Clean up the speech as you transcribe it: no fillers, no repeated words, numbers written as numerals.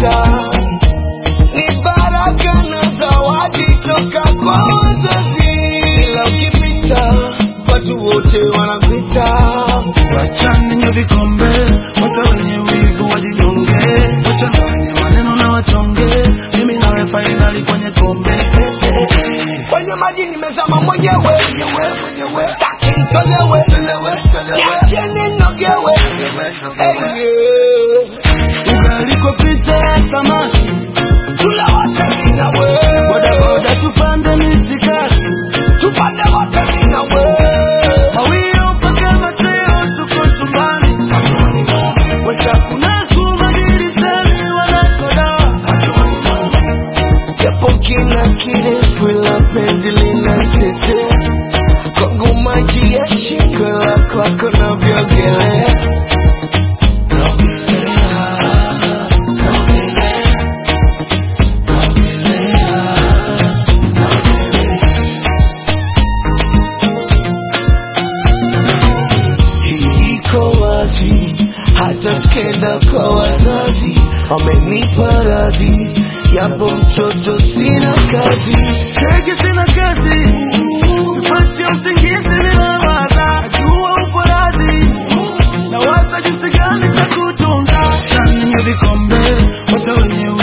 kupita. Ni baraka na zawadi toka kwa wazazi. Ila ukipita watu wote wanapita. Wachani nye vikombe, wacha wenye wivu wajinyonge, wacha wenye maneno na wachonge, mimi nawe finali kwenye kombe. Kwenye maji nimezama mwenyewe, taki nitolewe, niache ninogewe. Ugali kwa picha ya samaki, tule wote mimi na wewe. boda boda tupande mishikaki, tupande wote mimi na wewe. mawio mpaka mateo tuko chumbani, washakuna kuma dirishani wanakodawa. Japo kina kirefu ila penzi linatete, kwangu maji ya shingo la kwako navyogelea. Iko wazi hata tukenda kwa wazazi, wamenipa radhi, yapo mtoto sina kazi. Cheki sina kazi, nipate usingizi bila waza, najua upo radhi, na waza jinsi gani cha kutunza. Chani nye vikombe, wacha wenye